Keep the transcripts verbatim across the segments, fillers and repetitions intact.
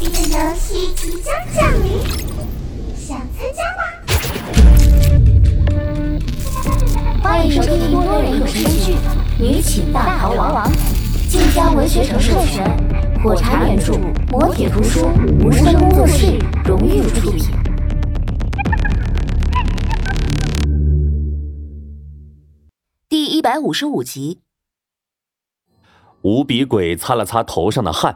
的游戏即将降临，想参加吗？ 欢迎收听多人有声剧《女寝大逃亡》，晋江文学城授权，火柴原著，磨铁图书，无声工作室荣誉出品。 第一百五十五集。 无比鬼擦了擦头上的汗，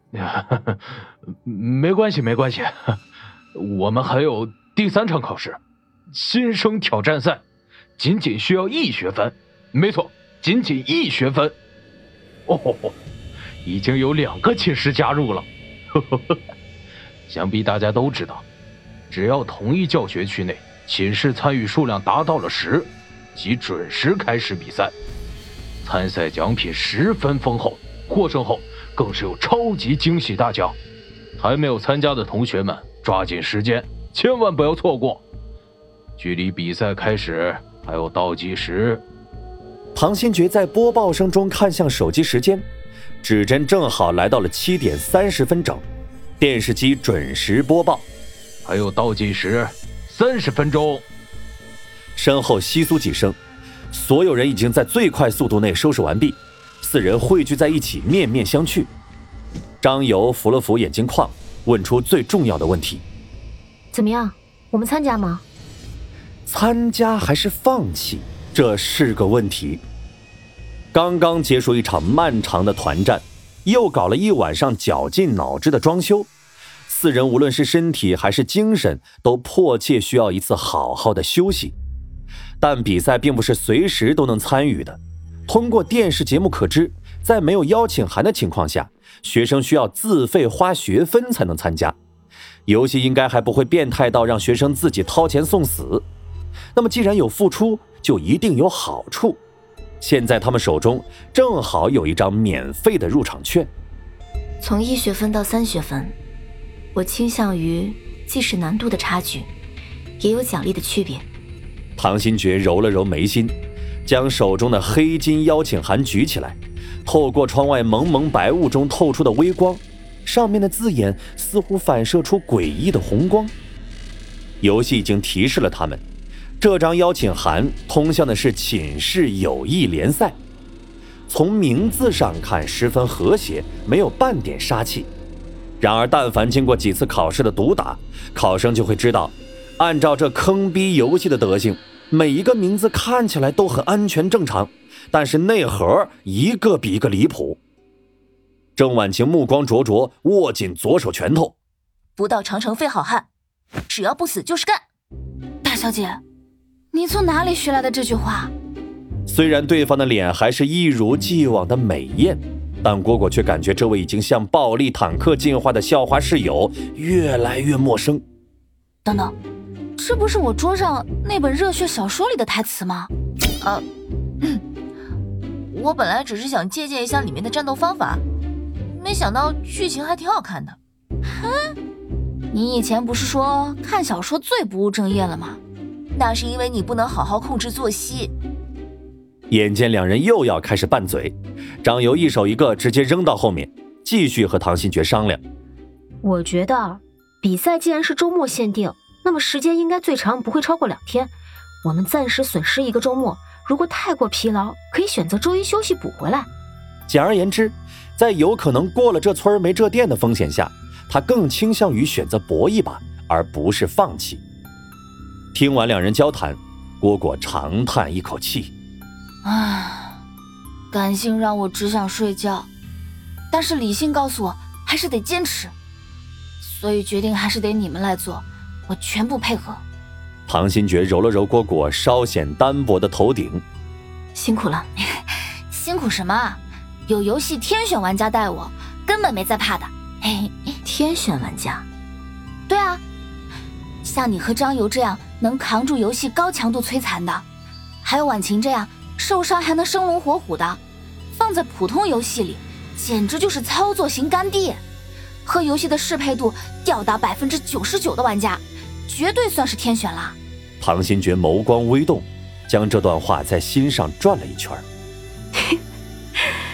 没关系没关系，我们还有第三场考试，新生挑战赛，仅仅需要一学分，没错，仅仅一学分。哦吼吼，已经有两个寝室加入了，呵呵呵，想必大家都知道，只要同一教学区内寝室参与数量达到了十，即准时开始比赛。参赛奖品十分丰厚，获胜后更是有超级惊喜大奖。还没有参加的同学们，抓紧时间，千万不要错过。距离比赛开始还有倒计时。 唐新觉在播报声中看向手机时间，指针正好来到了七点三十分整，电视机准时播报， 还有倒计时三十分钟。 身后窸窣几声，所有人已经在最快速度内收拾完毕，四人汇聚在一起，面面相觑。张游扶了扶眼镜框，问出最重要的问题： 怎么样，我们参加吗？ 参加还是放弃，这是个问题。刚刚结束一场漫长的团战，又搞了一晚上绞尽脑汁的装修，四人无论是身体还是精神都迫切需要一次好好的休息。但比赛并不是随时都能参与的，通过电视节目可知，在没有邀请函的情况下，学生需要自费花学分才能参加。游戏应该还不会变态到让学生自己掏钱送死。那么既然有付出，就一定有好处。现在他们手中正好有一张免费的入场券。 从一学分到三学分，我倾向于既是难度的差距，也有奖励的区别。 唐新觉揉了揉眉心，将手中的黑金邀请函举起来，透过窗外蒙蒙白雾中透出的微光，上面的字眼似乎反射出诡异的红光。游戏已经提示了他们，这张邀请函通向的是寝室友谊联赛。从名字上看十分和谐，没有半点杀气。然而但凡经过几次考试的毒打，考生就会知道，按照这坑逼游戏的德行，每一个名字看起来都很安全正常，但是内核一个比一个离谱。郑婉晴目光灼灼，握紧左手拳头。 不到长城非好汉，只要不死就是干。 大小姐，你从哪里学来的这句话？ 虽然对方的脸还是一如既往的美艳，但蝈蝈却感觉这位已经向暴力坦克进化的校花室友越来越陌生。 等等，这不是我桌上那本热血小说里的台词吗？ 啊，嗯，我本来只是想借鉴一下里面的战斗方法，没想到剧情还挺好看的。 哼，你以前不是说看小说最不务正业了吗？ 那是因为你不能好好控制作息。 眼见两人又要开始拌嘴，张游一手一个直接扔到后面，继续和唐新觉商量。 我觉得比赛既然是周末限定，那么时间应该最长不会超过两天，我们暂时损失一个周末，如果太过疲劳，可以选择周一休息补回来。 简而言之，在有可能过了这村没这店的风险下，他更倾向于选择搏一把，而不是放弃。听完两人交谈，蝈蝈长叹一口气， 唉，感性让我只想睡觉，但是理性告诉我还是得坚持，所以决定还是得你们来做，我全部配合。 唐新觉揉了揉蝈蝈稍显单薄的头顶， 辛苦了。 辛苦什么？有游戏天选玩家带我，根本没在怕的。嘿， 天选玩家？ 对啊，像你和张游这样能扛住游戏高强度摧残的，还有婉晴这样受伤还能生龙活虎的，放在普通游戏里简直就是操作型干爹。和游戏的适配度吊打百分之九十九的玩家，绝对算是天选啦。 唐新觉眸光微动，将这段话在心上转了一圈。 那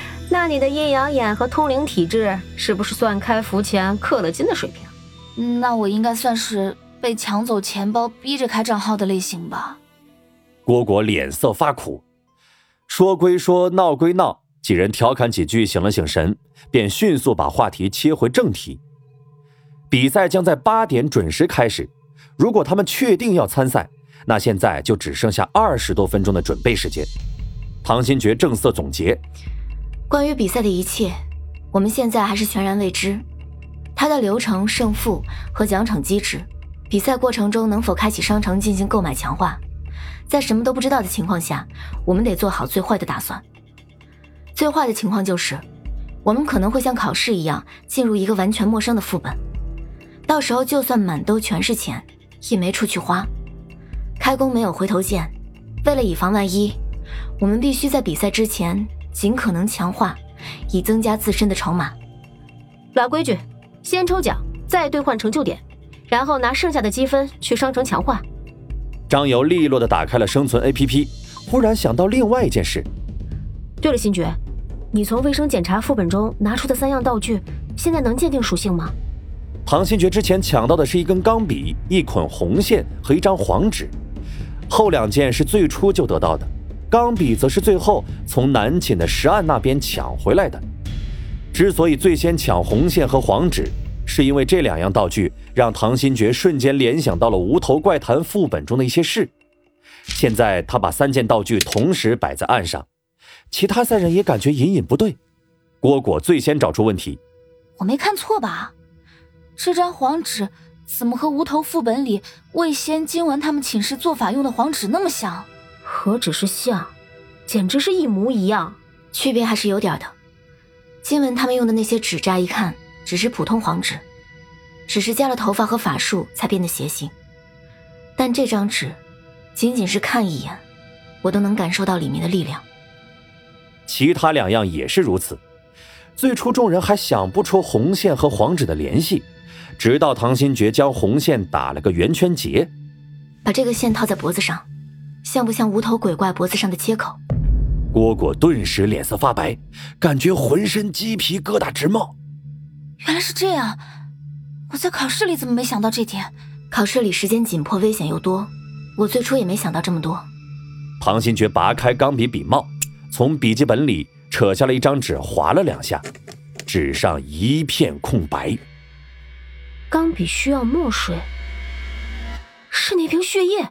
那你的阴阳眼和通灵体质是不是算开服前氪了金的水平？ 那我应该算是被抢走钱包逼着开账号的类型吧。 蝈蝈脸色发苦，说归说，闹归闹，几人调侃几句，醒了醒神，便迅速把话题切回正题。比赛将在八点准时开始，如果他们确定要参赛，那现在就只剩下二十多分钟的准备时间。唐新觉正色总结： 关于比赛的一切，我们现在还是全然未知。它的流程、胜负和奖惩机制，比赛过程中能否开启商城进行购买强化，在什么都不知道的情况下，我们得做好最坏的打算。最坏的情况就是，我们可能会像考试一样进入一个完全陌生的副本，到时候就算满兜全是钱，也没处去花。开弓没有回头箭，为了以防万一，我们必须在比赛之前尽可能强化，以增加自身的筹码。 老规矩，先抽奖，再兑换成就点，然后拿剩下的积分去商城强化。 张游利落地打开了生存 A P P， 忽然想到另外一件事。 对了，新觉，你从卫生检查副本中拿出的三样道具，现在能鉴定属性吗？ 唐新觉之前抢到的是一根钢笔、一捆红线和一张黄纸，后两件是最初就得到的，钢笔则是最后从南寝的石岸那边抢回来的。之所以最先抢红线和黄纸，是因为这两样道具让唐新觉瞬间联想到了无头怪谈副本中的一些事。现在他把三件道具同时摆在岸上，其他三人也感觉隐隐不对。蝈蝈最先找出问题： 我没看错吧？这张黄纸怎么和无头副本里魏仙、金雯他们寝室做法用的黄纸那么像？ 何止是像，简直是一模一样。 区别还是有点的。金雯他们用的那些纸乍一看只是普通黄纸，只是加了头发和法术才变得邪性。但这张纸仅仅是看一眼，我都能感受到里面的力量。 其他两样也是如此。最初众人还想不出红线和黄纸的联系，直到唐新觉将红线打了个圆圈结。 把这个线套在脖子上，像不像无头鬼怪脖子上的切口？ 蝈蝈顿时脸色发白，感觉浑身鸡皮疙瘩直冒。 原来是这样，我在考试里怎么没想到这点？ 考试里时间紧迫，危险又多，我最初也没想到这么多。 唐新觉拔开钢笔笔帽，从笔记本里扯下了一张纸，划了两下，纸上一片空白。 钢笔需要墨水，是那瓶血液。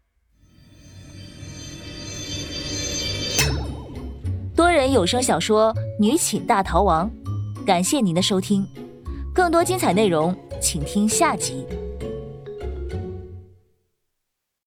多人有声小说《女寝大逃亡》，感谢您的收听，更多精彩内容请听下集。